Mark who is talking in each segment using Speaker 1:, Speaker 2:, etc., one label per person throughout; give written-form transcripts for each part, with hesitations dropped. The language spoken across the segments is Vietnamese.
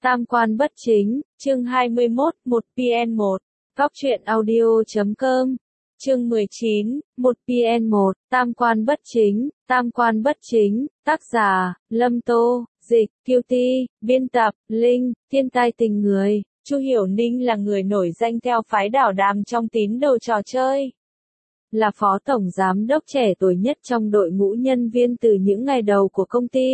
Speaker 1: Tam quan bất chính, chương 21, 1PN1, Góc truyện audio.com, chương 19, 1PN1, Tam quan bất chính, tác giả, Lâm Tô, dịch, QT, biên tập, Linh, thiên tai tình người. Chu Hiểu Ninh là người nổi danh theo phái đảo đàm trong tín đồ trò chơi. Là phó tổng giám đốc trẻ tuổi nhất trong đội ngũ nhân viên từ những ngày đầu của công ty.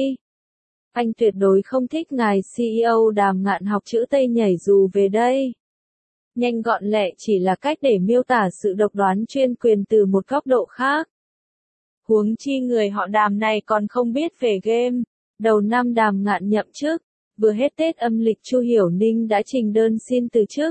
Speaker 1: Anh tuyệt đối không thích ngài CEO Đàm Ngạn học chữ Tây nhảy dù về đây. Nhanh gọn lẹ chỉ là cách để miêu tả sự độc đoán chuyên quyền từ một góc độ khác. Huống chi người họ Đàm này còn không biết về game. Đầu năm Đàm Ngạn nhậm chức, vừa hết Tết âm lịch Chu Hiểu Ninh đã trình đơn xin từ chức.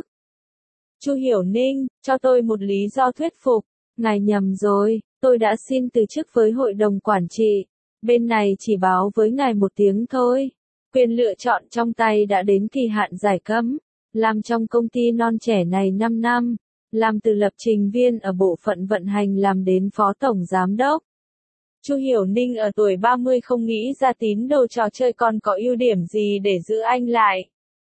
Speaker 1: Chu Hiểu Ninh, cho tôi một lý do thuyết phục. Ngài nhầm rồi, tôi đã xin từ chức với hội đồng quản trị. Bên này chỉ báo với ngài một tiếng thôi. Quyền lựa chọn trong tay đã đến kỳ hạn giải cấm. Làm trong công ty non trẻ này 5 năm. Làm từ lập trình viên ở bộ phận vận hành làm đến phó tổng giám đốc. Chu Hiểu Ninh ở tuổi 30 không nghĩ ra tín đồ trò chơi còn có ưu điểm gì để giữ anh lại.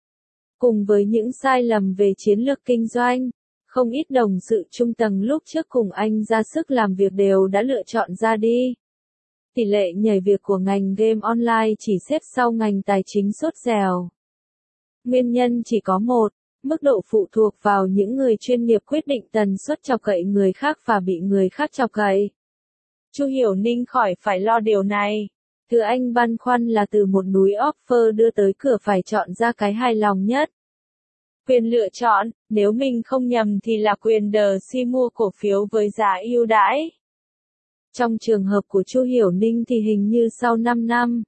Speaker 1: Cùng với những sai lầm về chiến lược kinh doanh, không ít đồng sự trung tầng lúc trước cùng anh ra sức làm việc đều đã lựa chọn ra đi. Tỷ lệ nhảy việc của ngành game online chỉ xếp sau ngành tài chính sốt dẻo. Nguyên nhân chỉ có một, mức độ phụ thuộc vào những người chuyên nghiệp quyết định tần suất chọc cậy người khác và bị người khác chọc cậy. Chu Hiểu Ninh khỏi phải lo điều này. Thứ anh băn khoăn là từ một núi offer đưa tới cửa phải chọn ra cái hài lòng nhất. Quyền lựa chọn, nếu mình không nhầm thì là quyền đờ si mua cổ phiếu với giá ưu đãi. Trong trường hợp của Chu Hiểu Ninh thì hình như sau 5 năm,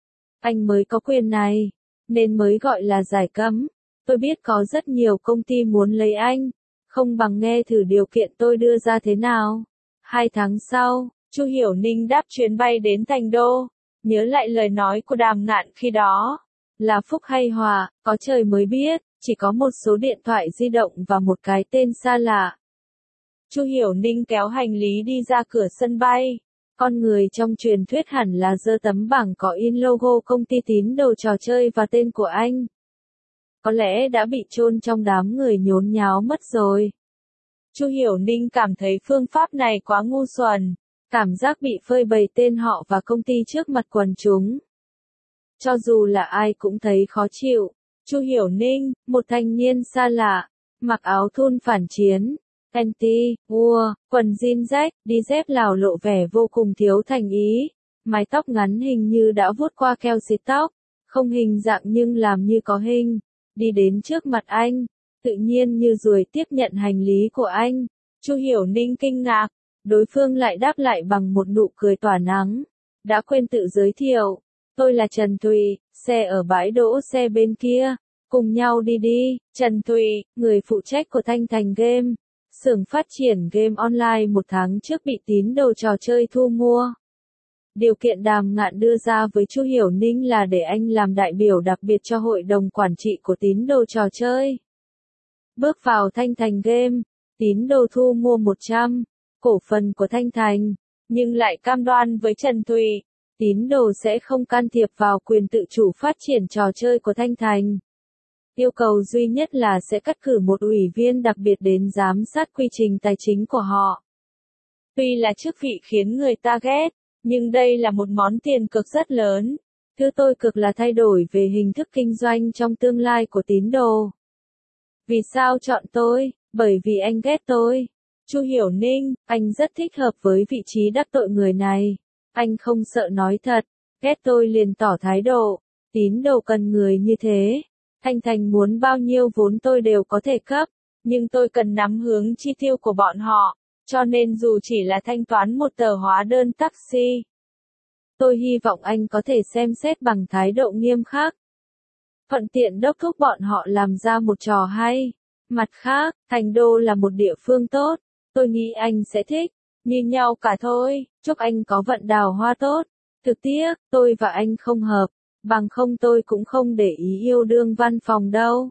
Speaker 1: anh mới có quyền này, nên mới gọi là giải cấm. Tôi biết có rất nhiều công ty muốn lấy anh, không bằng nghe thử điều kiện tôi đưa ra thế nào. 2 tháng sau, Chu Hiểu Ninh đáp chuyến bay đến Thành Đô, nhớ lại lời nói của Đàm Ngạn khi đó. Là phúc hay họa, có trời mới biết, chỉ có một số điện thoại di động và một cái tên xa lạ. Chu Hiểu Ninh kéo hành lý đi ra cửa sân bay. Con người trong truyền thuyết hẳn là giơ tấm bảng có in logo công ty tín đồ trò chơi và tên của anh. Có lẽ đã bị chôn trong đám người nhốn nháo mất rồi. Chu Hiểu Ninh cảm thấy phương pháp này quá ngu xuẩn. Cảm giác bị phơi bày tên họ và công ty trước mặt quần chúng. Cho dù là ai cũng thấy khó chịu. Chu Hiểu Ninh, một thanh niên xa lạ, mặc áo thun phản chiến, anti-war, quần jean rách, đi dép lào lộ vẻ vô cùng thiếu thành ý. Mái tóc ngắn hình như đã vuốt qua keo xịt tóc, không hình dạng nhưng làm như có hình. Đi đến trước mặt anh, tự nhiên như ruồi tiếp nhận hành lý của anh. Chu Hiểu Ninh kinh ngạc, đối phương lại đáp lại bằng một nụ cười tỏa nắng. Đã quên tự giới thiệu, tôi là Trần Thùy, xe ở bãi đỗ xe bên kia, cùng nhau đi đi. Trần Thùy, người phụ trách của Thanh Thành Game, xưởng phát triển game online 1 tháng trước bị tín đồ trò chơi thu mua. Điều kiện Đàm Ngạn đưa ra với Chu Hiểu Ninh là để anh làm đại biểu đặc biệt cho hội đồng quản trị của tín đồ trò chơi. Bước vào Thanh Thành Game, tín đồ thu mua 100 cổ phần của Thanh Thành, nhưng lại cam đoan với Trần Thùy, tín đồ sẽ không can thiệp vào quyền tự chủ phát triển trò chơi của Thanh Thành. Yêu cầu duy nhất là sẽ cắt cử một ủy viên đặc biệt đến giám sát quy trình tài chính của họ. Tuy là chức vị khiến người ta ghét, nhưng đây là một món tiền cực rất lớn. Thứ tôi cực là thay đổi về hình thức kinh doanh trong tương lai của tín đồ. Vì sao chọn tôi? Bởi vì anh ghét tôi. Chu Hiểu Ninh, anh rất thích hợp với vị trí đắc tội người này. Anh không sợ nói thật, ghét tôi liền tỏ thái độ. Tín đồ cần người như thế. Thanh Thành muốn bao nhiêu vốn tôi đều có thể cấp, nhưng tôi cần nắm hướng chi tiêu của bọn họ, cho nên dù chỉ là thanh toán một tờ hóa đơn taxi, tôi hy vọng anh có thể xem xét bằng thái độ nghiêm khắc. Thuận tiện đốc thúc bọn họ làm ra một trò hay. Mặt khác, Thành Đô là một địa phương tốt, tôi nghĩ anh sẽ thích, như nhau cả thôi, chúc anh có vận đào hoa tốt. Thực tiếc, tôi và anh không hợp. Bằng không tôi cũng không để ý yêu đương văn phòng đâu.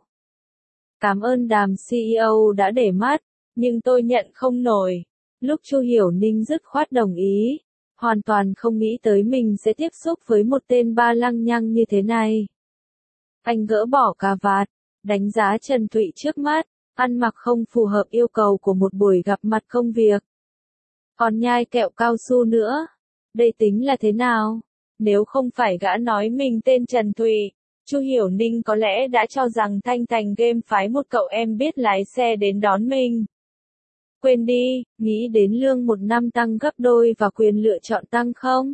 Speaker 1: Cảm ơn Đàm CEO đã để mắt, nhưng tôi nhận không nổi. Lúc Chu Hiểu Ninh dứt khoát đồng ý, hoàn toàn không nghĩ tới mình sẽ tiếp xúc với một tên ba lăng nhăng như thế này. Anh gỡ bỏ cà vạt, đánh giá Trần Thụy trước mắt, ăn mặc không phù hợp yêu cầu của một buổi gặp mặt công việc. Còn nhai kẹo cao su nữa. Đây tính là thế nào? Nếu không phải gã nói mình tên Trần Thụy, Chu Hiểu Ninh có lẽ đã cho rằng Thanh Thành Game phái một cậu em biết lái xe đến đón mình. Quên đi, nghĩ đến lương một năm tăng gấp đôi và quyền lựa chọn tăng không?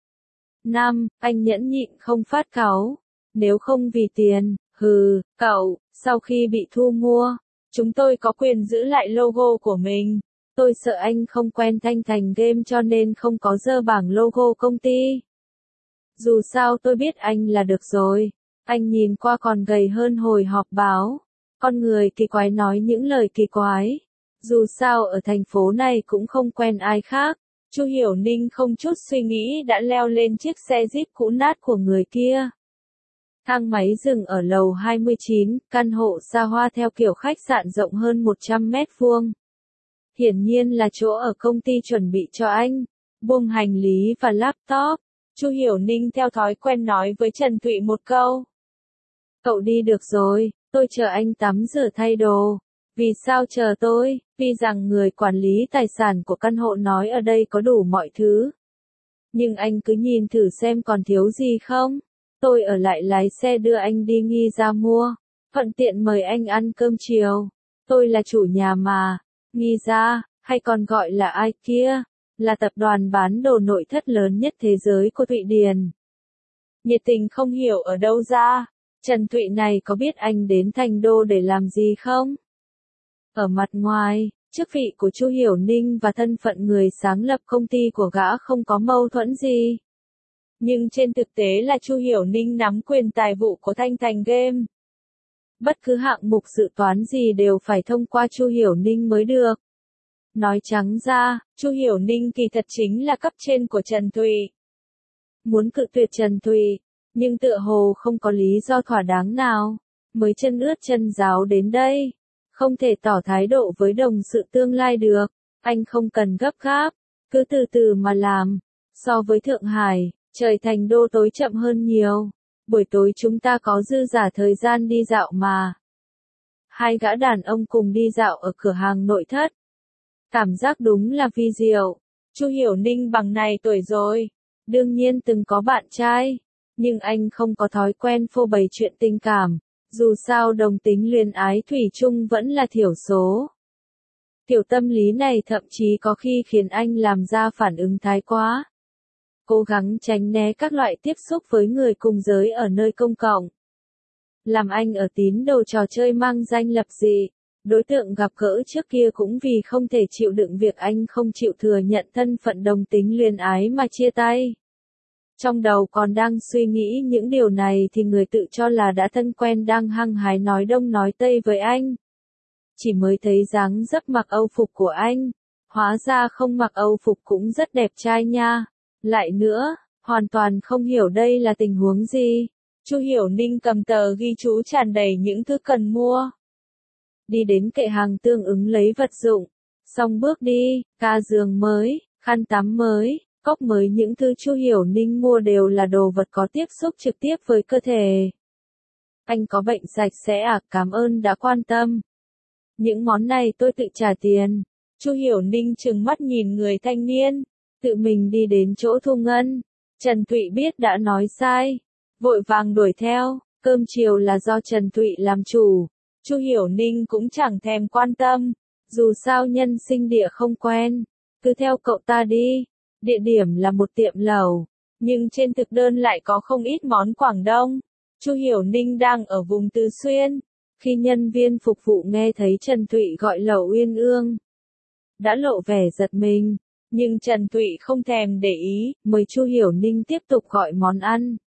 Speaker 1: Anh nhẫn nhịn không phát cáu. Nếu không vì tiền, cậu, sau khi bị thu mua, chúng tôi có quyền giữ lại logo của mình. Tôi sợ anh không quen Thanh Thành Game cho nên không có dơ bảng logo công ty. Dù sao tôi biết anh là được rồi. Anh nhìn qua còn gầy hơn hồi họp báo. Con người kỳ quái nói những lời kỳ quái. Dù sao ở thành phố này cũng không quen ai khác. Chu Hiểu Ninh không chút suy nghĩ đã leo lên chiếc xe Jeep cũ nát của người kia. Thang máy dừng ở lầu 29, căn hộ xa hoa theo kiểu khách sạn rộng hơn 100 mét vuông. Hiển nhiên là chỗ ở công ty chuẩn bị cho anh. Buông hành lý và laptop, Chu Hiểu Ninh theo thói quen nói với Trần Thụy một câu. Cậu đi được rồi, tôi chờ anh tắm rửa thay đồ. Vì sao chờ tôi? Vì rằng người quản lý tài sản của căn hộ nói ở đây có đủ mọi thứ. Nhưng anh cứ nhìn thử xem còn thiếu gì không? Tôi ở lại lái xe đưa anh đi Nghi ra mua. Thuận tiện mời anh ăn cơm chiều. Tôi là chủ nhà mà. Nghi ra, hay còn gọi là ai kia, là tập đoàn bán đồ nội thất lớn nhất thế giới của Thụy Điển. Nhiệt tình không hiểu ở đâu ra. Trần Thụy này có biết anh đến Thành Đô để làm gì không? Ở mặt ngoài, chức vị của Chu Hiểu Ninh và thân phận người sáng lập công ty của gã không có mâu thuẫn gì. Nhưng trên thực tế là Chu Hiểu Ninh nắm quyền tài vụ của Thanh Thành Game. Bất cứ hạng mục dự toán gì đều phải thông qua Chu Hiểu Ninh mới được. Nói trắng ra, Chu Hiểu Ninh kỳ thật chính là cấp trên của Trần Thụy. Muốn cự tuyệt Trần Thụy, nhưng tựa hồ không có lý do thỏa đáng nào, mới chân ướt chân ráo đến đây. Không thể tỏ thái độ với đồng sự tương lai được, anh không cần gấp gáp, cứ từ từ mà làm. So với Thượng Hải, trời Thành Đô tối chậm hơn nhiều. Buổi tối chúng ta có dư dả thời gian đi dạo mà. Hai gã đàn ông cùng đi dạo ở cửa hàng nội thất. Cảm giác đúng là vi diệu. Chu Hiểu Ninh bằng này tuổi rồi. Đương nhiên từng có bạn trai. Nhưng anh không có thói quen phô bày chuyện tình cảm. Dù sao đồng tính luyến ái thủy chung vẫn là thiểu số. Kiểu tâm lý này thậm chí có khi khiến anh làm ra phản ứng thái quá. Cố gắng tránh né các loại tiếp xúc với người cùng giới ở nơi công cộng. Làm anh ở tín đồ trò chơi mang danh lập dị. Đối tượng gặp gỡ trước kia cũng vì không thể chịu đựng việc anh không chịu thừa nhận thân phận đồng tính luyến ái mà chia tay. Trong đầu còn đang suy nghĩ những điều này thì người tự cho là đã thân quen đang hăng hái nói đông nói tây với anh. Chỉ mới thấy dáng dấp mặc Âu phục của anh. Hóa ra không mặc Âu phục cũng rất đẹp trai nha. Lại nữa, hoàn toàn không hiểu đây là tình huống gì. Chu Hiểu Ninh cầm tờ ghi chú tràn đầy những thứ cần mua. Đi đến kệ hàng tương ứng lấy vật dụng. Xong bước đi, ga giường mới, khăn tắm mới, cốc mới, những thứ Chu Hiểu Ninh mua đều là đồ vật có tiếp xúc trực tiếp với cơ thể. Anh có bệnh sạch sẽ à, cảm ơn đã quan tâm. Những món này tôi tự trả tiền. Chu Hiểu Ninh trừng mắt nhìn người thanh niên, tự mình đi đến chỗ thu ngân. Trần Thụy biết đã nói sai, vội vàng đuổi theo, cơm chiều là do Trần Thụy làm chủ. Chu Hiểu Ninh cũng chẳng thèm quan tâm, dù sao nhân sinh địa không quen, cứ theo cậu ta đi. Địa điểm là một tiệm lẩu, nhưng trên thực đơn lại có không ít món Quảng Đông. Chu Hiểu Ninh đang ở vùng Tứ Xuyên, khi nhân viên phục vụ nghe thấy Trần Thụy gọi lẩu Uyên Ương, đã lộ vẻ giật mình, nhưng Trần Thụy không thèm để ý, mời Chu Hiểu Ninh tiếp tục gọi món ăn.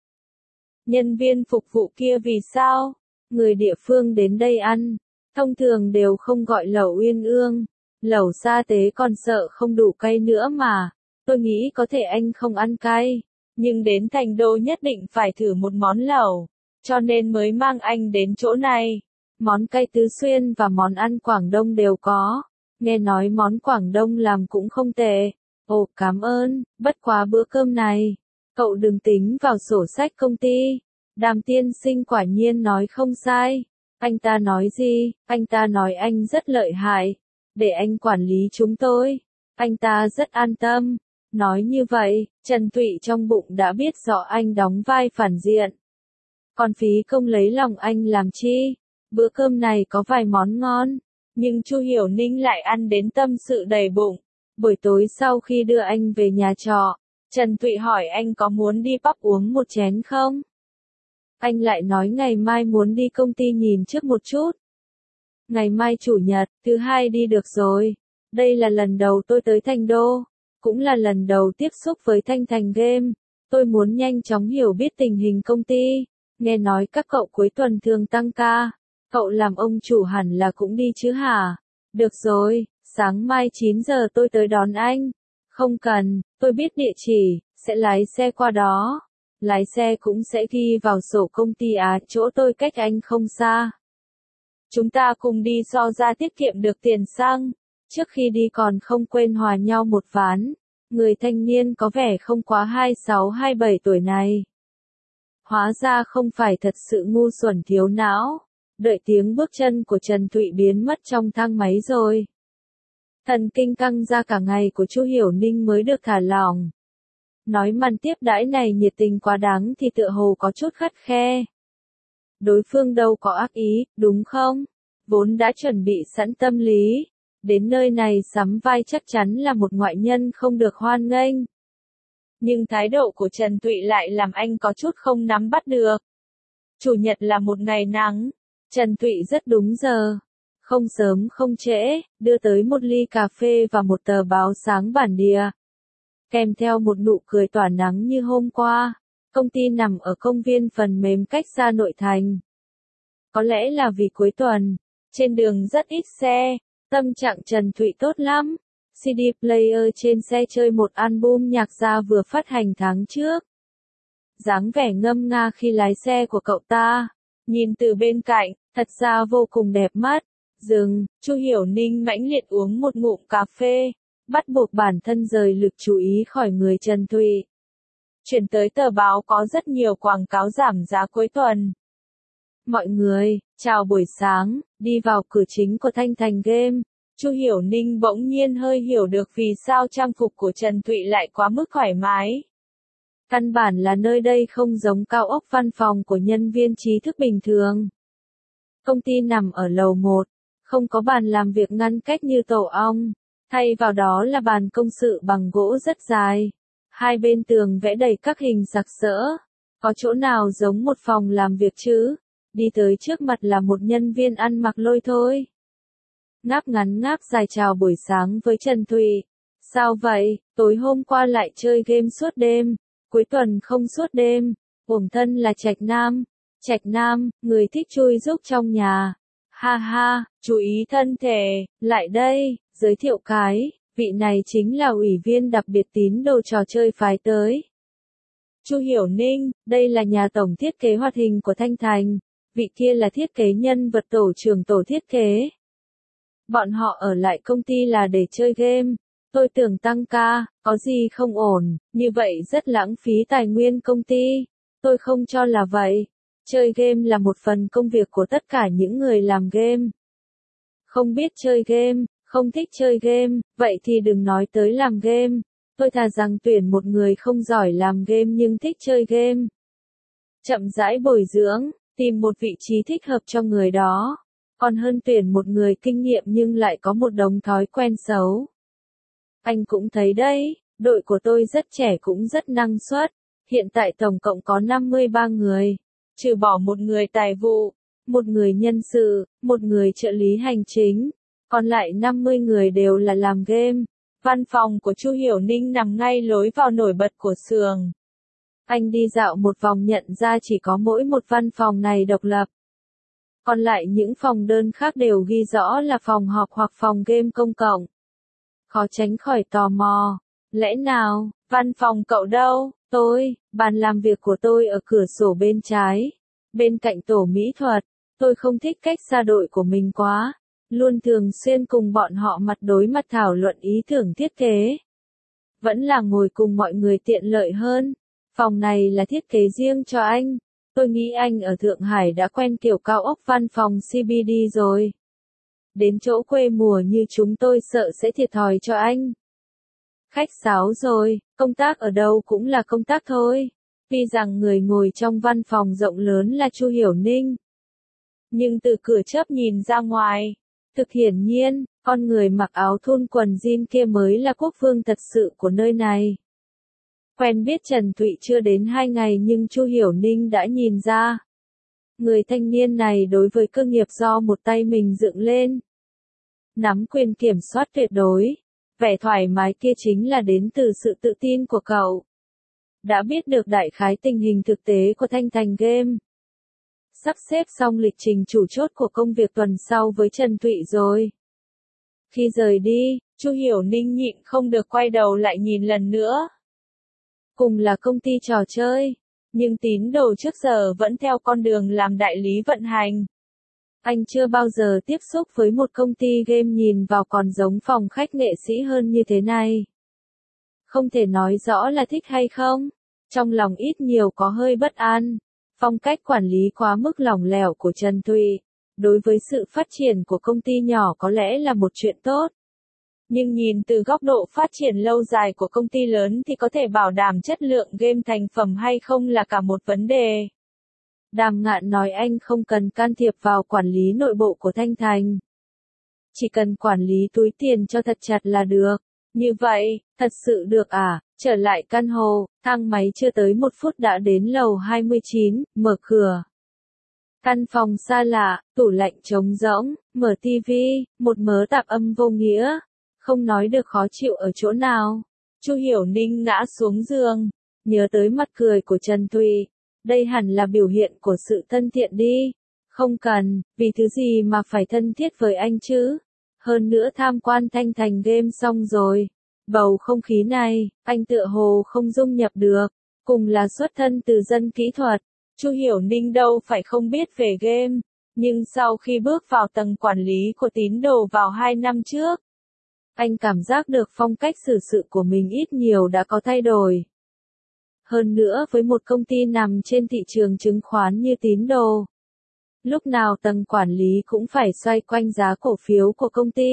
Speaker 1: Nhân viên phục vụ kia vì sao? Người địa phương đến đây ăn, thông thường đều không gọi lẩu Uyên Ương, lẩu sa tế còn sợ không đủ cay nữa mà. Tôi nghĩ có thể anh không ăn cay, nhưng đến Thành Đô nhất định phải thử một món lẩu, cho nên mới mang anh đến chỗ này. Món cay Tứ Xuyên và món ăn Quảng Đông đều có. Nghe nói món Quảng Đông làm cũng không tệ. Ồ, cảm ơn, bất quá bữa cơm này, cậu đừng tính vào sổ sách công ty. Đàm tiên sinh quả nhiên nói không sai. Anh ta nói gì? Anh ta nói anh rất lợi hại. Để anh quản lý chúng tôi. Anh ta rất an tâm. Nói như vậy, Trần Tụy trong bụng đã biết rõ anh đóng vai phản diện. Còn phí công lấy lòng anh làm chi? Bữa cơm này có vài món ngon, nhưng Chu Hiểu Ninh lại ăn đến tâm sự đầy bụng. Buổi tối sau khi đưa anh về nhà trọ, Trần Tụy hỏi anh có muốn đi pub uống một chén không? Anh lại nói ngày mai muốn đi công ty nhìn trước một chút. Ngày mai chủ nhật, thứ hai đi được rồi. Đây là lần đầu tôi tới Thành Đô, cũng là lần đầu tiếp xúc với Thanh Thành Game. Tôi muốn nhanh chóng hiểu biết tình hình công ty. Nghe nói các cậu cuối tuần thường tăng ca. Cậu làm ông chủ hẳn là cũng đi chứ hả? Được rồi, sáng mai 9 giờ tôi tới đón anh. Không cần, tôi biết địa chỉ, sẽ lái xe qua đó. Lái xe cũng sẽ ghi vào sổ công ty chỗ tôi cách anh không xa. Chúng ta cùng đi so ra tiết kiệm được tiền xăng. Trước khi đi còn không quên hòa nhau một ván. Người thanh niên có vẻ không quá 26-27 tuổi này. Hóa ra không phải thật sự ngu xuẩn thiếu não. Đợi tiếng bước chân của Trần Tụy biến mất trong thang máy rồi. Thần kinh căng ra cả ngày của Chu Hiểu Ninh mới được thả lỏng. Nói màn tiếp đãi này nhiệt tình quá đáng thì tựa hồ có chút khắt khe. Đối phương đâu có ác ý, đúng không? Vốn đã chuẩn bị sẵn tâm lý. Đến nơi này sắm vai chắc chắn là một ngoại nhân không được hoan nghênh. Nhưng thái độ của Trần Tụy lại làm anh có chút không nắm bắt được. Chủ nhật là một ngày nắng. Trần Tụy rất đúng giờ. Không sớm không trễ, đưa tới một ly cà phê và một tờ báo sáng bản địa. Kèm theo một nụ cười tỏa nắng như hôm qua. Công ty nằm ở công viên phần mềm cách xa nội thành. Có lẽ là vì cuối tuần, trên đường rất ít xe, tâm trạng Trần Tụy tốt lắm. CD player trên xe chơi một album nhạc gia vừa phát hành tháng trước. Dáng vẻ ngâm nga khi lái xe của cậu ta, nhìn từ bên cạnh, thật ra vô cùng đẹp mắt. Dừng, Chu Hiểu Ninh mãnh liệt uống một ngụm cà phê, bắt buộc bản thân rời lực chú ý khỏi người Trần Tụy. Chuyển tới tờ báo có rất nhiều quảng cáo giảm giá cuối tuần. Mọi người, chào buổi sáng, đi vào cửa chính của Thanh Thành Game. Chu Hiểu Ninh bỗng nhiên hơi hiểu được vì sao trang phục của Trần Tụy lại quá mức thoải mái. Căn bản là nơi đây không giống cao ốc văn phòng của nhân viên trí thức bình thường. Công ty nằm ở lầu 1, không có bàn làm việc ngăn cách như tổ ong, thay vào đó là bàn công sự bằng gỗ rất dài. Hai bên tường vẽ đầy các hình sặc sỡ. Có chỗ nào giống một phòng làm việc chứ? Đi tới trước mặt là một nhân viên ăn mặc lôi thôi. Ngáp ngắn ngáp dài chào buổi sáng với Trần Tụy. Sao vậy, tối hôm qua lại chơi game suốt đêm, cuối tuần không suốt đêm, uổng thân là Trạch Nam. Trạch Nam, người thích chui rúc trong nhà. Ha ha, chú ý thân thể, lại đây, giới thiệu cái, vị này chính là ủy viên đặc biệt tín đồ trò chơi phái tới. Chu Hiểu Ninh, đây là nhà tổng thiết kế hoạt hình của Thanh Thành, vị kia là thiết kế nhân vật tổ trưởng tổ thiết kế. Bọn họ ở lại công ty là để chơi game. Tôi tưởng tăng ca, có gì không ổn, như vậy rất lãng phí tài nguyên công ty. Tôi không cho là vậy. Chơi game là một phần công việc của tất cả những người làm game. Không biết chơi game, không thích chơi game, vậy thì đừng nói tới làm game. Tôi thà rằng tuyển một người không giỏi làm game nhưng thích chơi game. Chậm rãi bồi dưỡng, tìm một vị trí thích hợp cho người đó. Còn hơn tuyển một người kinh nghiệm nhưng lại có một đống thói quen xấu. Anh cũng thấy đấy, đội của tôi rất trẻ cũng rất năng suất. Hiện tại tổng cộng có 53 người. Trừ bỏ một người tài vụ, một người nhân sự, một người trợ lý hành chính. Còn lại 50 người đều là làm game. Văn phòng của Chu Hiểu Ninh nằm ngay lối vào nổi bật của xưởng. Anh đi dạo một vòng nhận ra chỉ có mỗi một văn phòng này độc lập. Còn lại những phòng đơn khác đều ghi rõ là phòng họp hoặc phòng game công cộng. Khó tránh khỏi tò mò. Lẽ nào, văn phòng cậu đâu? Bàn làm việc của tôi ở cửa sổ bên trái. Bên cạnh tổ mỹ thuật. Tôi không thích cách xa đội của mình quá. Luôn thường xuyên cùng bọn họ mặt đối mặt thảo luận ý tưởng thiết kế. Vẫn là ngồi cùng mọi người tiện lợi hơn. Phòng này là thiết kế riêng cho anh. Tôi nghĩ anh ở Thượng Hải đã quen kiểu cao ốc văn phòng CBD rồi. Đến chỗ quê mùa như chúng tôi sợ sẽ thiệt thòi cho anh. Khách sáo rồi, công tác ở đâu cũng là công tác thôi. Tuy rằng người ngồi trong văn phòng rộng lớn là Chu Hiểu Ninh. Nhưng từ cửa chớp nhìn ra ngoài, thực hiển nhiên, con người mặc áo thun quần jean kia mới là quốc vương thật sự của nơi này. Quen biết Trần Thụy chưa đến 2 ngày nhưng Chu Hiểu Ninh đã nhìn ra. Người thanh niên này đối với cơ nghiệp do một tay mình dựng lên. Nắm quyền kiểm soát tuyệt đối. Vẻ thoải mái kia chính là đến từ sự tự tin của cậu. Đã biết được đại khái tình hình thực tế của Thanh Thành Game. Sắp xếp xong lịch trình chủ chốt của công việc tuần sau với Trần Thụy rồi. Khi rời đi, Chu Hiểu Ninh nhịn không được quay đầu lại nhìn lần nữa. Cùng là công ty trò chơi, nhưng Tín Đồ trước giờ vẫn theo con đường làm đại lý vận hành. Anh chưa bao giờ tiếp xúc với một công ty game nhìn vào còn giống phòng khách nghệ sĩ hơn như thế này. Không thể nói rõ là thích hay không, trong lòng ít nhiều có hơi bất an. Phong cách quản lý quá mức lỏng lẻo của Trần Thụy, đối với sự phát triển của công ty nhỏ có lẽ là một chuyện tốt. Nhưng nhìn từ góc độ phát triển lâu dài của công ty lớn thì có thể bảo đảm chất lượng game thành phẩm hay không là cả một vấn đề. Đàm Ngạn nói anh không cần can thiệp vào quản lý nội bộ của Thanh Thành. Chỉ cần quản lý túi tiền cho thật chặt là được. Như vậy, thật sự được à? Trở lại căn hộ, thang máy chưa tới 1 phút đã đến lầu 29, mở cửa. Căn phòng xa lạ, tủ lạnh trống rỗng, mở tivi, một mớ tạp âm vô nghĩa. Không nói được khó chịu ở chỗ nào. Chu Hiểu Ninh ngã xuống giường, nhớ tới mặt cười của Trần Thụy. Đây hẳn là biểu hiện của sự thân thiện đi. Không cần, vì thứ gì mà phải thân thiết với anh chứ? Hơn nữa tham quan Thanh Thành Game xong rồi. Bầu không khí này, anh tựa hồ không dung nhập được. Cùng là xuất thân từ dân kỹ thuật, Chu Hiểu Ninh đâu phải không biết về game. Nhưng sau khi bước vào tầng quản lý của Tín Đồ vào 2 năm trước, anh cảm giác được phong cách xử sự của mình ít nhiều đã có thay đổi. Hơn nữa với một công ty nằm trên thị trường chứng khoán như Tín Đồ, lúc nào tầng quản lý cũng phải xoay quanh giá cổ phiếu của công ty.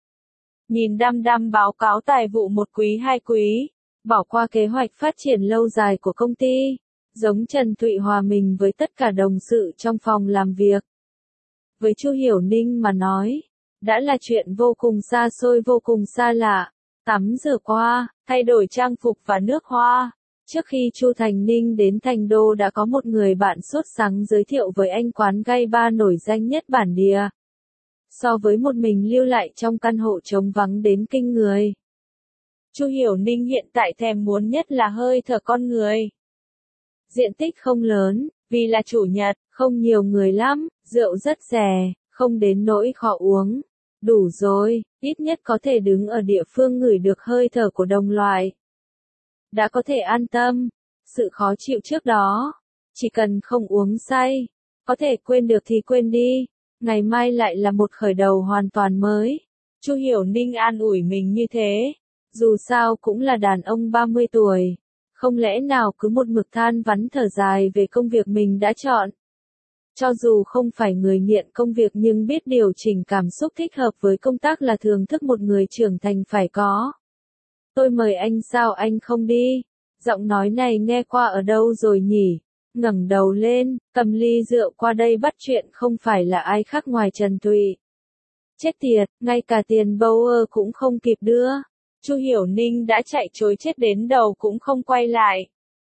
Speaker 1: Nhìn đăm đăm báo cáo tài vụ một quý 2 quý, bỏ qua kế hoạch phát triển lâu dài của công ty, giống Trần Thụy hòa mình với tất cả đồng sự trong phòng làm việc. Với Chu Hiểu Ninh mà nói, đã là chuyện vô cùng xa xôi vô cùng xa lạ. Tắm rửa qua, thay đổi trang phục và nước hoa. Trước khi Chu Thành Ninh đến Thành Đô đã có một người bạn sốt sắng giới thiệu với anh quán gay bar nổi danh nhất bản địa. So với một mình lưu lại trong căn hộ trống vắng đến kinh người. Chu Hiểu Ninh hiện tại thèm muốn nhất là hơi thở con người. Diện tích không lớn, vì là chủ nhật, không nhiều người lắm, rượu rất rẻ, không đến nỗi khó uống. Đủ rồi, ít nhất có thể đứng ở địa phương ngửi được hơi thở của đồng loại. Đã có thể an tâm, sự khó chịu trước đó, chỉ cần không uống say, có thể quên được thì quên đi, ngày mai lại là một khởi đầu hoàn toàn mới. Chu Hiểu Ninh an ủi mình như thế, dù sao cũng là đàn ông 30 tuổi, không lẽ nào cứ một mực than vãn thở dài về công việc mình đã chọn. Cho dù không phải người nghiện công việc nhưng biết điều chỉnh cảm xúc thích hợp với công tác là thường thức một người trưởng thành phải có. Tôi mời anh sao anh không đi? Giọng nói này nghe qua ở đâu rồi nhỉ? Ngẩng đầu lên, cầm ly rượu qua đây bắt chuyện không phải là ai khác ngoài Trần Thụy. Chết tiệt, ngay cả tiền Bauer cũng không kịp đưa. Chu Hiểu Ninh đã chạy trối chết đến đầu cũng không quay lại.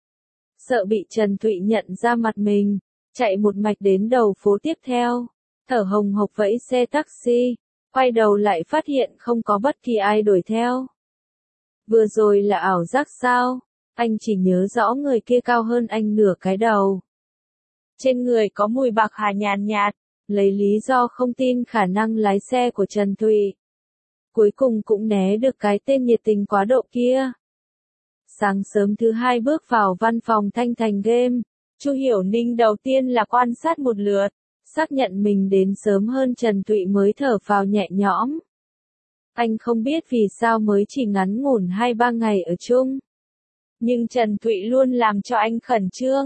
Speaker 1: Sợ bị Trần Thụy nhận ra mặt mình, chạy một mạch đến đầu phố tiếp theo, thở hồng hộc vẫy xe taxi, quay đầu lại phát hiện không có bất kỳ ai đuổi theo. Vừa rồi là ảo giác sao? Anh chỉ nhớ rõ người kia cao hơn anh nửa cái đầu. Trên người có mùi bạc hà nhàn nhạt, lấy lý do không tin khả năng lái xe của Trần Thụy. Cuối cùng cũng né được cái tên nhiệt tình quá độ kia. Sáng sớm thứ hai bước vào văn phòng Thanh Thành Game, Chu Hiểu Ninh đầu tiên là quan sát một lượt, xác nhận mình đến sớm hơn Trần Thụy mới thở phào nhẹ nhõm. Anh không biết vì sao mới chỉ ngắn ngủn 2-3 ngày ở chung. Nhưng Trần Thụy luôn làm cho anh khẩn trương.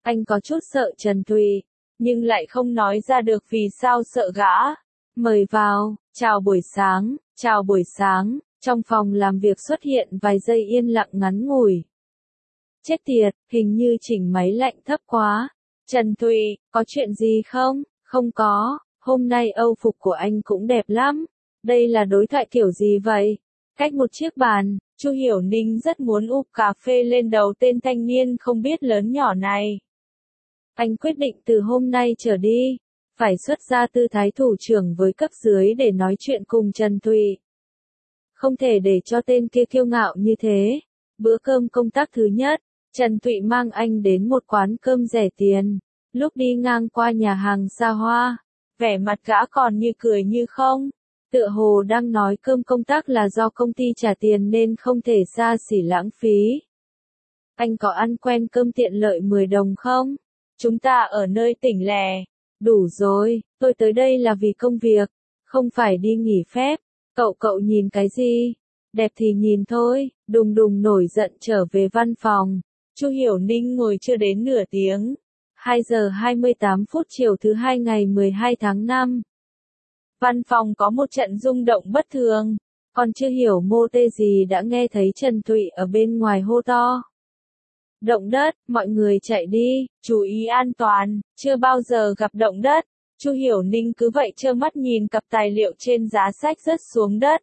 Speaker 1: Anh có chút sợ Trần Thụy, nhưng lại không nói ra được vì sao sợ gã. Mời vào, chào buổi sáng, chào buổi sáng, trong phòng làm việc xuất hiện vài giây yên lặng ngắn ngủi. Chết tiệt, hình như chỉnh máy lạnh thấp quá. Trần Thụy, có chuyện gì không? Không có, hôm nay âu phục của anh cũng đẹp lắm. Đây là đối thoại kiểu gì vậy? Cách một chiếc bàn, Chu Hiểu Ninh rất muốn úp cà phê lên đầu tên thanh niên không biết lớn nhỏ này. Anh quyết định từ hôm nay trở đi, phải xuất ra tư thái thủ trưởng với cấp dưới để nói chuyện cùng Trần Thụy. Không thể để cho tên kia kiêu ngạo như thế. Bữa cơm công tác thứ nhất, Trần Thụy mang anh đến một quán cơm rẻ tiền. Lúc đi ngang qua nhà hàng xa hoa, vẻ mặt gã còn như cười như không. Tựa hồ đang nói cơm công tác là do công ty trả tiền nên không thể xa xỉ lãng phí. Anh có ăn quen cơm tiện lợi 10 đồng không? Chúng ta ở nơi tỉnh lẻ. Đủ rồi, tôi tới đây là vì công việc, không phải đi nghỉ phép. Cậu nhìn cái gì? Đẹp thì nhìn thôi. Đùng đùng nổi giận trở về văn phòng. Chu Hiểu Ninh ngồi chưa đến nửa tiếng. 2 giờ 28 phút chiều thứ hai ngày 12 tháng 5. Văn phòng có một trận rung động bất thường. Còn chưa hiểu mô tê gì đã nghe thấy Trần Thụy ở bên ngoài hô to. Động đất, mọi người chạy đi, chú ý an toàn, chưa bao giờ gặp động đất. Chu Hiểu Ninh cứ vậy trơ mắt nhìn cặp tài liệu trên giá sách rớt xuống đất.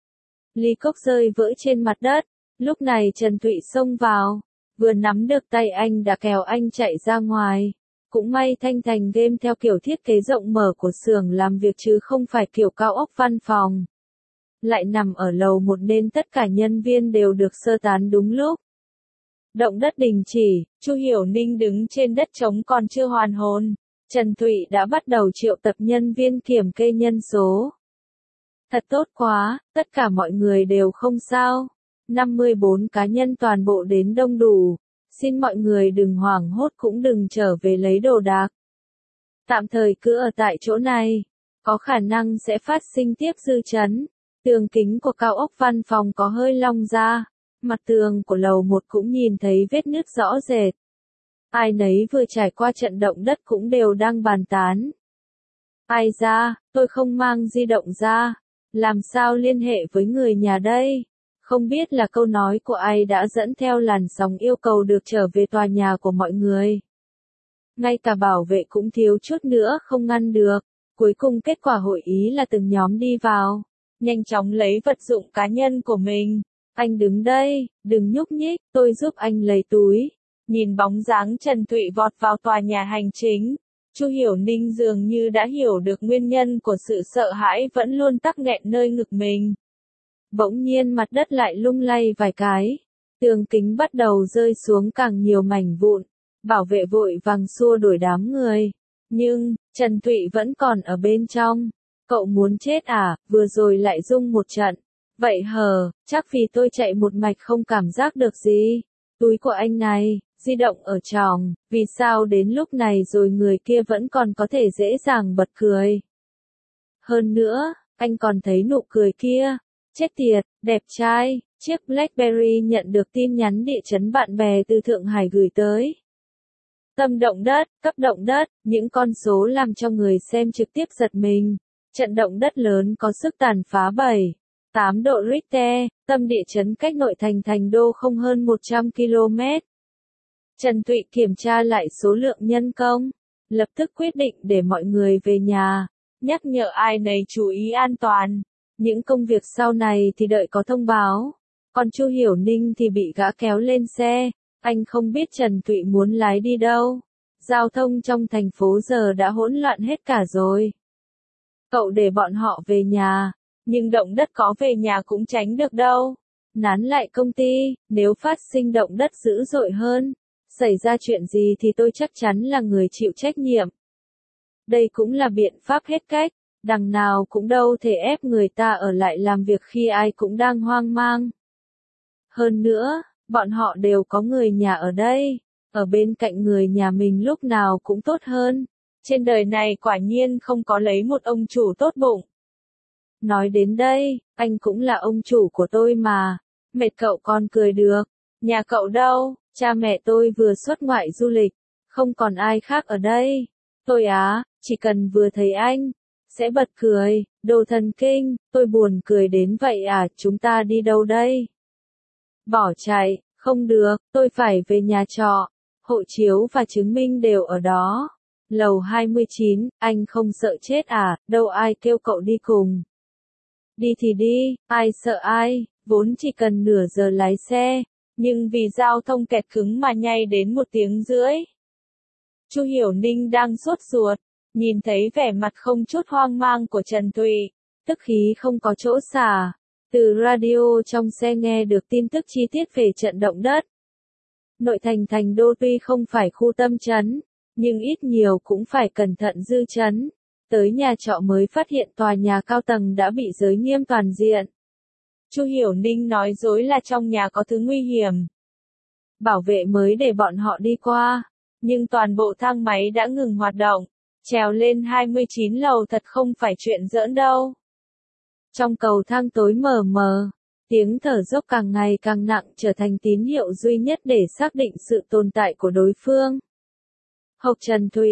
Speaker 1: Ly cốc rơi vỡ trên mặt đất. Lúc này Trần Thụy xông vào, vừa nắm được tay anh đã kéo anh chạy ra ngoài. Cũng may Thanh Thành game theo kiểu thiết kế rộng mở của xưởng làm việc chứ không phải kiểu cao ốc văn phòng. Lại nằm ở lầu 1 nên tất cả nhân viên đều được sơ tán đúng lúc. Động đất đình chỉ, Chu Hiểu Ninh đứng trên đất trống còn chưa hoàn hồn. Trần Thụy đã bắt đầu triệu tập nhân viên kiểm kê nhân số. Thật tốt quá, tất cả mọi người đều không sao. 54 cá nhân toàn bộ đến đông đủ. Xin mọi người đừng hoảng hốt cũng đừng trở về lấy đồ đạc. Tạm thời cứ ở tại chỗ này. Có khả năng sẽ phát sinh tiếp dư chấn. Tường kính của cao ốc văn phòng có hơi long ra. Mặt tường của lầu 1 cũng nhìn thấy vết nứt rõ rệt. Ai nấy vừa trải qua trận động đất cũng đều đang bàn tán. Ai ra, tôi không mang di động ra. Làm sao liên hệ với người nhà đây? Không biết là câu nói của ai đã dẫn theo làn sóng yêu cầu được trở về tòa nhà của mọi người. Ngay cả bảo vệ cũng thiếu chút nữa không ngăn được. Cuối cùng kết quả hội ý là từng nhóm đi vào. Nhanh chóng lấy vật dụng cá nhân của mình. Anh đứng đây, đừng nhúc nhích, tôi giúp anh lấy túi. Nhìn bóng dáng Trần Thụy vọt vào tòa nhà hành chính. Chu Hiểu Ninh dường như đã hiểu được nguyên nhân của sự sợ hãi vẫn luôn tắc nghẹn nơi ngực mình. Bỗng nhiên mặt đất lại lung lay vài cái. Tường kính bắt đầu rơi xuống càng nhiều mảnh vụn. Bảo vệ vội vàng xua đuổi đám người. Nhưng, Trần Thụy vẫn còn ở bên trong. Cậu muốn chết à, vừa rồi lại rung một trận. Vậy hờ, chắc vì tôi chạy một mạch không cảm giác được gì. Túi của anh này, di động ở tròng, vì sao đến lúc này rồi người kia vẫn còn có thể dễ dàng bật cười. Hơn nữa, anh còn thấy nụ cười kia. Chết tiệt, đẹp trai, chiếc BlackBerry nhận được tin nhắn địa chấn bạn bè từ Thượng Hải gửi tới. Tâm động đất, cấp động đất, những con số làm cho người xem trực tiếp giật mình. Trận động đất lớn có sức tàn phá 7,8 độ Richter, tâm địa chấn cách nội thành Thành Đô không hơn 100 km. Trần Thụy kiểm tra lại số lượng nhân công, lập tức quyết định để mọi người về nhà, nhắc nhở ai nấy chú ý an toàn. Những công việc sau này thì đợi có thông báo. Còn Chu Hiểu Ninh thì bị gã kéo lên xe. Anh không biết Trần Thụy muốn lái đi đâu. Giao thông trong thành phố giờ đã hỗn loạn hết cả rồi. Cậu để bọn họ về nhà. Nhưng động đất có về nhà cũng tránh được đâu. Nán lại công ty, nếu phát sinh động đất dữ dội hơn. Xảy ra chuyện gì thì tôi chắc chắn là người chịu trách nhiệm. Đây cũng là biện pháp hết cách. Đằng nào cũng đâu thể ép người ta ở lại làm việc khi ai cũng đang hoang mang. Hơn nữa, bọn họ đều có người nhà ở đây. Ở bên cạnh người nhà mình lúc nào cũng tốt hơn. Trên đời này quả nhiên không có lấy một ông chủ tốt bụng. Nói đến đây, anh cũng là ông chủ của tôi mà. Mệt cậu còn cười được. Nhà cậu đâu? Cha mẹ tôi vừa xuất ngoại du lịch. Không còn ai khác ở đây. Tôi chỉ cần vừa thấy anh, sẽ bật cười, đồ thần kinh, tôi buồn cười đến vậy chúng ta đi đâu đây? Bỏ chạy, không được, tôi phải về nhà trọ, hộ chiếu và chứng minh đều ở đó. Lầu 29, anh không sợ chết đâu ai kêu cậu đi cùng. Đi thì đi, ai sợ ai, vốn chỉ cần nửa giờ lái xe, nhưng vì giao thông kẹt cứng mà nhây đến 1 tiếng rưỡi. Chu Hiểu Ninh đang sốt ruột, nhìn thấy vẻ mặt không chút hoang mang của Trần Thụy, tức khí không có chỗ xả. Từ radio trong xe nghe được tin tức chi tiết về trận động đất. Nội thành thành đô tuy không phải khu tâm trấn, nhưng ít nhiều cũng phải cẩn thận dư chấn. Tới nhà trọ mới phát hiện tòa nhà cao tầng đã bị giới nghiêm toàn diện. Chu Hiểu Ninh nói dối là trong nhà có thứ nguy hiểm. Bảo vệ mới để bọn họ đi qua, nhưng toàn bộ thang máy đã ngừng hoạt động. Trèo lên 29 lầu thật không phải chuyện giỡn đâu. Trong cầu thang tối mờ mờ, tiếng thở dốc càng ngày càng nặng trở thành tín hiệu duy nhất để xác định sự tồn tại của đối phương. Hộc Trần Thụy,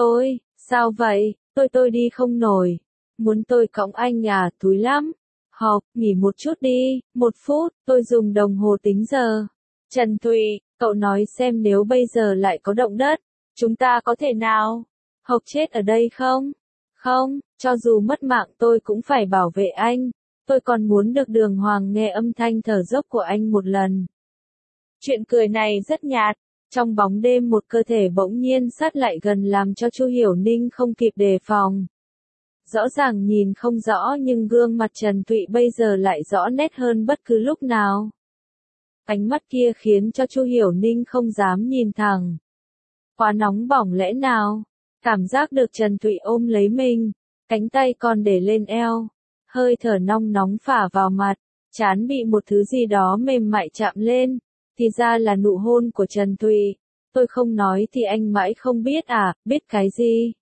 Speaker 1: sao vậy, tôi đi không nổi. Muốn tôi cõng anh túi lắm. Hộc, nghỉ một chút đi, 1 phút, tôi dùng đồng hồ tính giờ. Trần Thụy, cậu nói xem nếu bây giờ lại có động đất, chúng ta có thể nào? Hộc chết ở đây không? Không, cho dù mất mạng tôi cũng phải bảo vệ anh. Tôi còn muốn được Đường Hoàng nghe âm thanh thở dốc của anh một lần. Chuyện cười này rất nhạt. Trong bóng đêm một cơ thể bỗng nhiên sát lại gần làm cho Chu Hiểu Ninh không kịp đề phòng. Rõ ràng nhìn không rõ nhưng gương mặt Trần Thụy bây giờ lại rõ nét hơn bất cứ lúc nào. Ánh mắt kia khiến cho Chu Hiểu Ninh không dám nhìn thẳng. Quá nóng bỏng lẽ nào? Cảm giác được Trần Thụy ôm lấy mình, cánh tay còn để lên eo, hơi thở nóng nóng phả vào mặt, trán bị một thứ gì đó mềm mại chạm lên, thì ra là nụ hôn của Trần Thụy. Tôi không nói thì anh mãi không biết biết cái gì?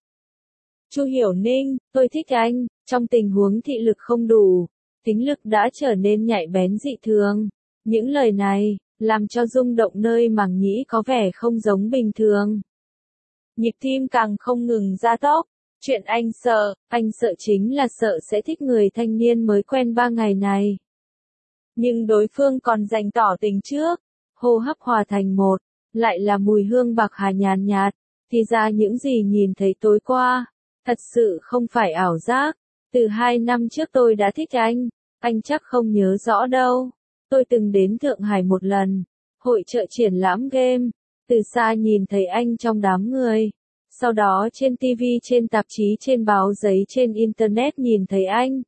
Speaker 1: Chu Hiểu Ninh, tôi thích anh, trong tình huống thị lực không đủ, tính lực đã trở nên nhạy bén dị thường. Những lời này, làm cho rung động nơi màng nhĩ có vẻ không giống bình thường. Nhịp tim càng không ngừng gia tốc. Chuyện anh sợ chính là sợ sẽ thích người thanh niên mới quen 3 ngày này. Nhưng đối phương còn dành tỏ tình trước, hô hấp hòa thành một, lại là mùi hương bạc hà nhàn nhạt, thì ra những gì nhìn thấy tối qua, thật sự không phải ảo giác. Từ 2 năm trước tôi đã thích anh chắc không nhớ rõ đâu. Tôi từng đến Thượng Hải một lần, hội chợ triển lãm game, từ xa nhìn thấy anh trong đám người. Sau đó trên TV, trên tạp chí, trên báo giấy, trên Internet nhìn thấy anh.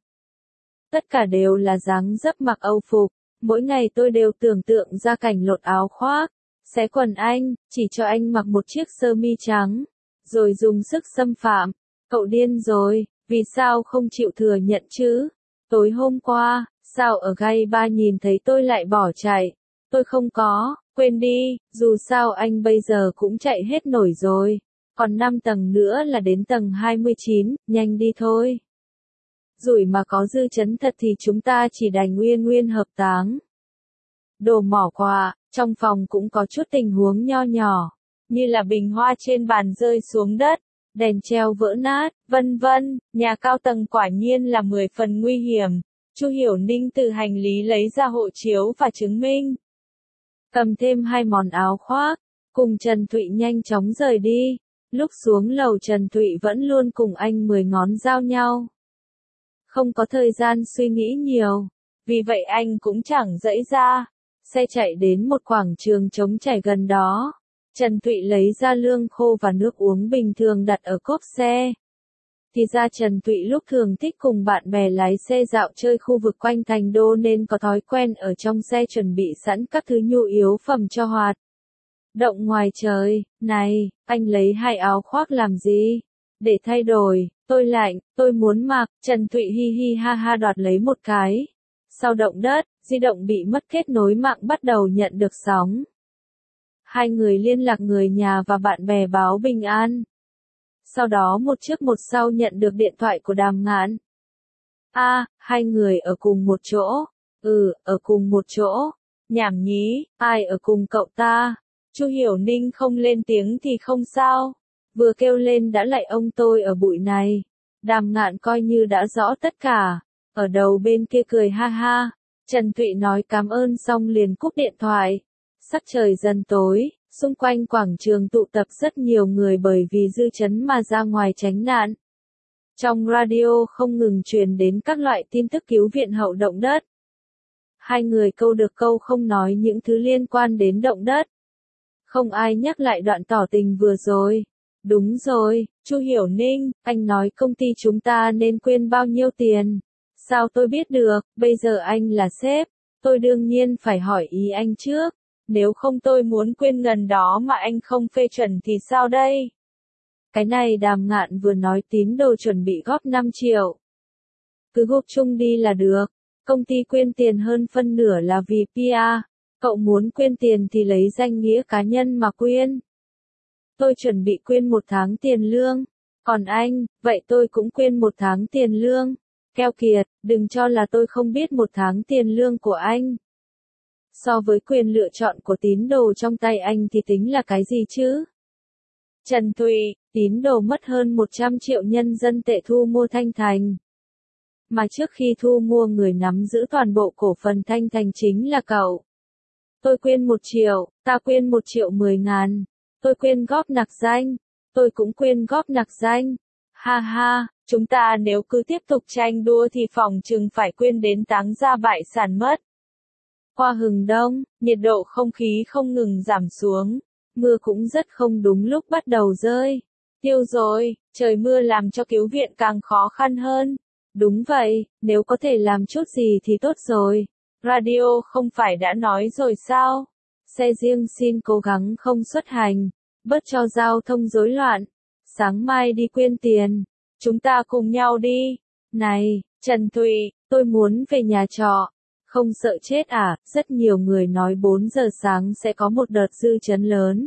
Speaker 1: Tất cả đều là dáng dấp mặc Âu phục, mỗi ngày tôi đều tưởng tượng ra cảnh lột áo khoác, xé quần anh, chỉ cho anh mặc một chiếc sơ mi trắng, rồi dùng sức xâm phạm. Cậu điên rồi, vì sao không chịu thừa nhận chứ? Tối hôm qua, sao ở gay bar nhìn thấy tôi lại bỏ chạy? Tôi không có, quên đi, dù sao anh bây giờ cũng chạy hết nổi rồi. Còn 5 tầng nữa là đến tầng 29, nhanh đi thôi. Rủi mà có dư chấn thật thì chúng ta chỉ đành nguyên hợp táng. Đồ mỏ quà, trong phòng cũng có chút tình huống nho nhỏ, như là bình hoa trên bàn rơi xuống đất, đèn treo vỡ nát, vân vân. Nhà cao tầng quả nhiên là 10 phần nguy hiểm. Chu Hiểu Ninh từ hành lý lấy ra hộ chiếu và chứng minh. Cầm thêm 2 món áo khoác, cùng Trần Thụy nhanh chóng rời đi. Lúc xuống lầu Trần Thụy vẫn luôn cùng anh 10 ngón giao nhau. Không có thời gian suy nghĩ nhiều, vì vậy anh cũng chẳng dãy ra. Xe chạy đến một quảng trường trống trải gần đó. Trần Thụy lấy ra lương khô và nước uống bình thường đặt ở cốp xe. Thì ra Trần Thụy lúc thường thích cùng bạn bè lái xe dạo chơi khu vực quanh thành đô nên có thói quen ở trong xe chuẩn bị sẵn các thứ nhu yếu phẩm cho hoạt động ngoài trời. Này, anh lấy 2 áo khoác làm gì? Để thay đổi, tôi lạnh, tôi muốn mặc. Trần Thụy hi hi ha ha đoạt lấy một cái. Sau động đất, di động bị mất kết nối mạng bắt đầu nhận được sóng. 2 người liên lạc người nhà và bạn bè báo bình an. Sau đó một trước một sau nhận được điện thoại của Đàm Ngạn. 2 người ở cùng một chỗ. Ở cùng một chỗ. Nhảm nhí, ai ở cùng cậu ta? Chu Hiểu Ninh không lên tiếng thì không sao. Vừa kêu lên đã lại ông tôi ở bụi này. Đàm Ngạn coi như đã rõ tất cả. Ở đầu bên kia cười ha ha. Trần Thụy nói cảm ơn xong liền cúp điện thoại. Sắc trời dần tối, xung quanh quảng trường tụ tập rất nhiều người bởi vì dư chấn mà ra ngoài tránh nạn. Trong radio không ngừng truyền đến các loại tin tức cứu viện hậu động đất. Hai người câu được câu không nói những thứ liên quan đến động đất. Không ai nhắc lại đoạn tỏ tình vừa rồi. Đúng rồi, Chu Hiểu Ninh, anh nói công ty chúng ta nên quyên bao nhiêu tiền? Sao tôi biết được, bây giờ anh là sếp, tôi đương nhiên phải hỏi ý anh trước. Nếu không tôi muốn quyên ngần đó mà anh không phê chuẩn thì sao đây? Cái này Đàm Ngạn vừa nói tín đồ chuẩn bị góp 5 triệu. Cứ góp chung đi là được. Công ty quyên tiền hơn phân nửa là vì PR. Cậu muốn quyên tiền thì lấy danh nghĩa cá nhân mà quyên. Tôi chuẩn bị quyên 1 tháng tiền lương. Còn anh, vậy tôi cũng quyên 1 tháng tiền lương. Keo kiệt, đừng cho là tôi không biết 1 tháng tiền lương của anh. So với quyền lựa chọn của tín đồ trong tay anh thì tính là cái gì chứ? Trần Thụy, tín đồ mất hơn 100 triệu nhân dân tệ thu mua Thanh Thành. Mà trước khi thu mua người nắm giữ toàn bộ cổ phần Thanh Thành chính là cậu. Tôi quyên 1 triệu, ta quyên 1 triệu 10 ngàn. Tôi quyên góp nặc danh. Tôi cũng quyên góp nặc danh. Ha ha, chúng ta nếu cứ tiếp tục tranh đua thì phòng chừng phải quyên đến táng ra bại sản mất. Qua hừng đông, nhiệt độ không khí không ngừng giảm xuống. Mưa cũng rất không đúng lúc bắt đầu rơi. Tiêu rồi, trời mưa làm cho cứu viện càng khó khăn hơn. Đúng vậy, nếu có thể làm chút gì thì tốt rồi. Radio không phải đã nói rồi sao? Xe riêng xin cố gắng không xuất hành, bớt cho giao thông rối loạn. Sáng mai đi quyên tiền. Chúng ta cùng nhau đi. Này, Trần Thụy, tôi muốn về nhà trọ. Không sợ chết à? Rất nhiều người nói 4 giờ sáng sẽ có một đợt dư chấn lớn.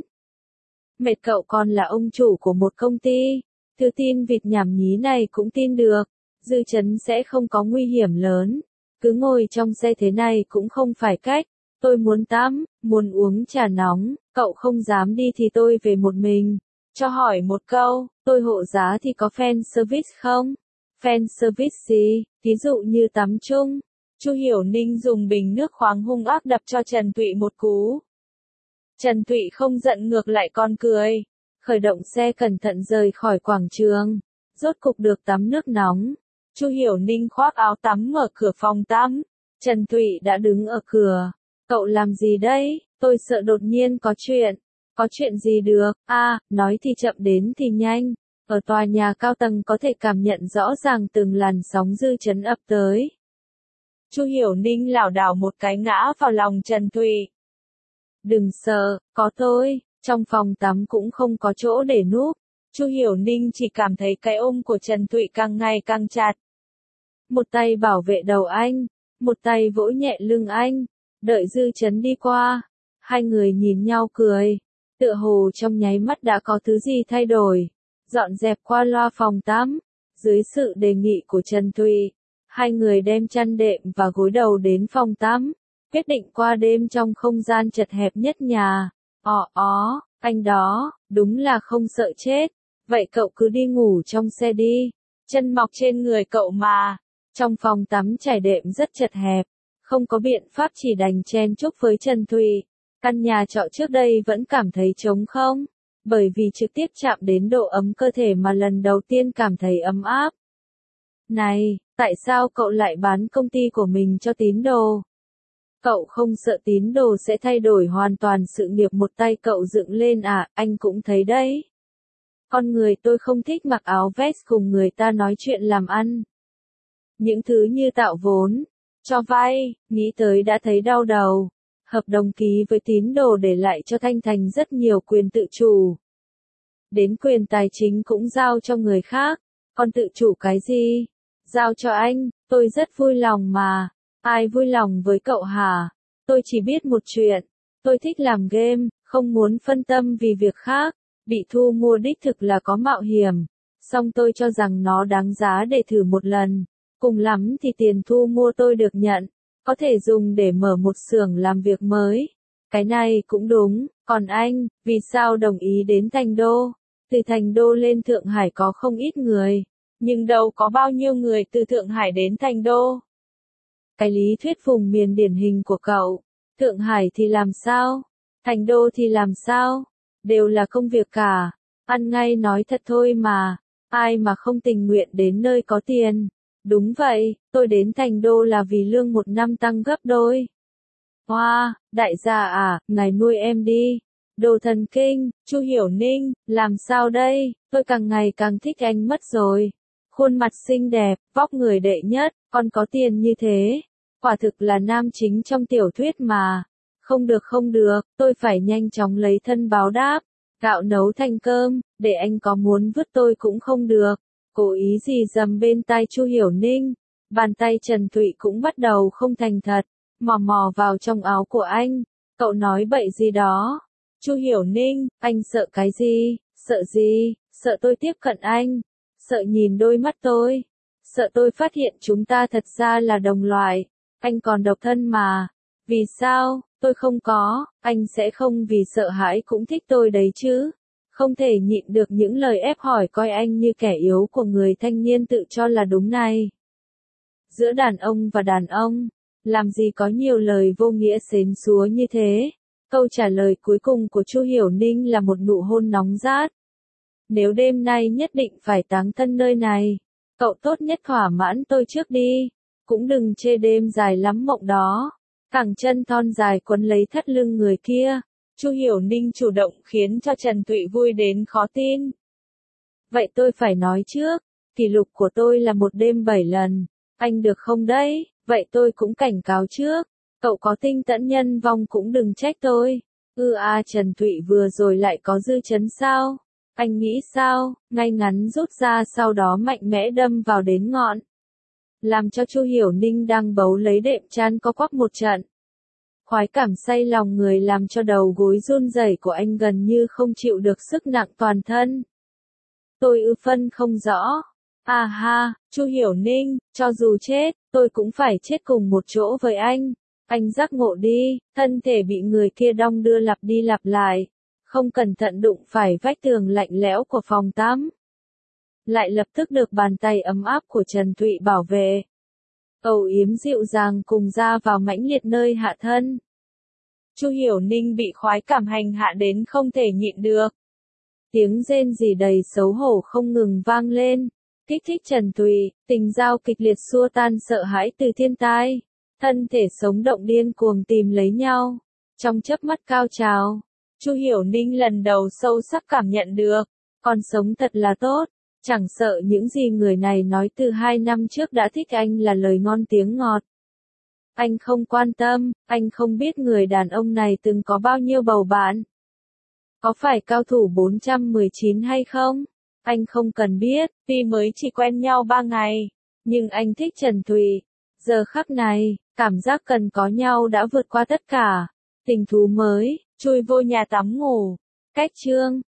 Speaker 1: Mệt cậu còn là ông chủ của một công ty. Thứ tin vịt nhảm nhí này cũng tin được. Dư chấn sẽ không có nguy hiểm lớn. Cứ ngồi trong xe thế này cũng không phải cách. Tôi muốn tắm, muốn uống trà nóng. Cậu không dám đi thì tôi về một mình. Cho hỏi một câu, tôi hộ giá thì có fan service không? Fan service gì? Ví dụ như tắm chung. Chu Hiểu Ninh dùng bình nước khoáng hung ác đập cho Trần Thụy một cú. Trần Thụy không giận ngược lại còn cười. Khởi động xe cẩn thận rời khỏi quảng trường. Rốt cục được tắm nước nóng. Chu Hiểu Ninh khoác áo tắm mở cửa phòng tắm. Trần Thụy đã đứng ở cửa. Cậu làm gì đấy? Tôi sợ đột nhiên có chuyện. Có chuyện gì được? Nói thì chậm đến thì nhanh. Ở tòa nhà cao tầng có thể cảm nhận rõ ràng từng làn sóng dư chấn ập tới. Chu Hiểu Ninh lảo đảo một cái ngã vào lòng Trần Thụy. Đừng sợ, có tôi, trong phòng tắm cũng không có chỗ để núp. Chu Hiểu Ninh chỉ cảm thấy cái ôm của Trần Thụy càng ngày càng chặt. Một tay bảo vệ đầu anh, một tay vỗ nhẹ lưng anh, đợi dư chấn đi qua. Hai người nhìn nhau cười, tựa hồ trong nháy mắt đã có thứ gì thay đổi. Dọn dẹp qua loa phòng tắm, dưới sự đề nghị của Trần Thụy. Hai người đem chăn đệm và gối đầu đến phòng tắm, quyết định qua đêm trong không gian chật hẹp nhất nhà. Anh đó, đúng là không sợ chết. Vậy cậu cứ đi ngủ trong xe đi. Chân mọc trên người cậu mà. Trong phòng tắm trải đệm rất chật hẹp. Không có biện pháp chỉ đành chen chúc với Trần Thụy. Căn nhà trọ trước đây vẫn cảm thấy trống không. Bởi vì trực tiếp chạm đến độ ấm cơ thể mà lần đầu tiên cảm thấy ấm áp. Này, tại sao cậu lại bán công ty của mình cho tín đồ? Cậu không sợ tín đồ sẽ thay đổi hoàn toàn sự nghiệp một tay cậu dựng lên à? Anh cũng thấy đấy. Con người tôi không thích mặc áo vest cùng người ta nói chuyện làm ăn. Những thứ như tạo vốn, cho vay, nghĩ tới đã thấy đau đầu. Hợp đồng ký với tín đồ để lại cho Thanh Thành rất nhiều quyền tự chủ. Đến quyền tài chính cũng giao cho người khác. Còn tự chủ cái gì? Giao cho anh, tôi rất vui lòng mà. Ai vui lòng với cậu hả? Tôi chỉ biết một chuyện. Tôi thích làm game, không muốn phân tâm vì việc khác. Bị thu mua đích thực là có mạo hiểm. Song tôi cho rằng nó đáng giá để thử một lần. Cùng lắm thì tiền thu mua tôi được nhận. Có thể dùng để mở một xưởng làm việc mới. Cái này cũng đúng, còn anh, vì sao đồng ý đến Thành Đô? Từ Thành Đô lên Thượng Hải có không ít người, nhưng đâu có bao nhiêu người từ Thượng Hải đến Thành Đô. Cái lý thuyết vùng miền điển hình của cậu, Thượng Hải thì làm sao? Thành Đô thì làm sao? Đều là công việc cả, ăn ngay nói thật thôi mà, ai mà không tình nguyện đến nơi có tiền. Đúng vậy, tôi đến Thành Đô là vì lương một năm tăng gấp đôi. Hoa, đại gia à, ngài nuôi em đi. Đồ thần kinh, Chu Hiểu Ninh, làm sao đây, tôi càng ngày càng thích anh mất rồi. Khuôn mặt xinh đẹp, vóc người đệ nhất, còn có tiền như thế. Quả thực là nam chính trong tiểu thuyết mà. Không được không được, tôi phải nhanh chóng lấy thân báo đáp. Gạo nấu thành cơm, để anh có muốn vứt tôi cũng không được. Cố ý gì dầm bên tai Chu Hiểu Ninh. Bàn tay Trần Thụy cũng bắt đầu không thành thật. Mò mò vào trong áo của anh. Cậu nói bậy gì đó. Chu Hiểu Ninh, anh sợ cái gì? Sợ gì? Sợ tôi tiếp cận anh. Sợ nhìn đôi mắt tôi. Sợ tôi phát hiện chúng ta thật ra là đồng loại. Anh còn độc thân mà. Vì sao? Tôi không có. Anh sẽ không vì sợ hãi cũng thích tôi đấy chứ. Không thể nhịn được những lời ép hỏi coi anh như kẻ yếu của người thanh niên tự cho là đúng này. Giữa đàn ông và đàn ông, làm gì có nhiều lời vô nghĩa xến xúa như thế. Câu trả lời cuối cùng của Chu Hiểu Ninh là một nụ hôn nóng rát. Nếu đêm nay nhất định phải táng thân nơi này, cậu tốt nhất thỏa mãn tôi trước đi. Cũng đừng chê đêm dài lắm mộng đó. Cẳng chân thon dài quấn lấy thắt lưng người kia. Chu Hiểu Ninh chủ động khiến cho Trần Thụy vui đến khó tin. Vậy tôi phải nói trước, kỷ lục của tôi là một đêm 7 lần. Anh được không đấy? Vậy tôi cũng cảnh cáo trước. Cậu có tinh tẫn nhân vong cũng đừng trách tôi. Trần Thụy vừa rồi lại có dư chấn sao? Anh nghĩ sao? Ngay ngắn rút ra sau đó mạnh mẽ đâm vào đến ngọn. Làm cho Chu Hiểu Ninh đang bấu lấy đệm chăn co quắp một trận. Khoái cảm say lòng người làm cho đầu gối run rẩy của anh gần như không chịu được sức nặng toàn thân. Tôi phân không rõ. Chu Hiểu Ninh, cho dù chết, tôi cũng phải chết cùng một chỗ với anh. Anh giác ngộ đi, thân thể bị người kia đong đưa lặp đi lặp lại. Không cẩn thận đụng phải vách tường lạnh lẽo của phòng tắm. Lại lập tức được bàn tay ấm áp của Trần Thụy bảo vệ. Âu yếm dịu dàng cùng ra vào mãnh liệt nơi hạ thân. Chu Hiểu Ninh bị khoái cảm hành hạ đến không thể nhịn được. Tiếng rên rỉ đầy xấu hổ không ngừng vang lên. Kích thích Trần Thụy, tình giao kịch liệt xua tan sợ hãi từ thiên tai. Thân thể sống động điên cuồng tìm lấy nhau. Trong chớp mắt cao trào, Chu Hiểu Ninh lần đầu sâu sắc cảm nhận được. Còn sống thật là tốt. Chẳng sợ những gì người này nói từ 2 năm trước đã thích anh là lời ngon tiếng ngọt. Anh không quan tâm, anh không biết người đàn ông này từng có bao nhiêu bầu bạn. Có phải cao thủ 419 hay không? Anh không cần biết, vì mới chỉ quen nhau 3 ngày. Nhưng anh thích Trần Thụy. Giờ khắc này, cảm giác cần có nhau đã vượt qua tất cả. Tình thú mới, chui vô nhà tắm ngủ. Cách chương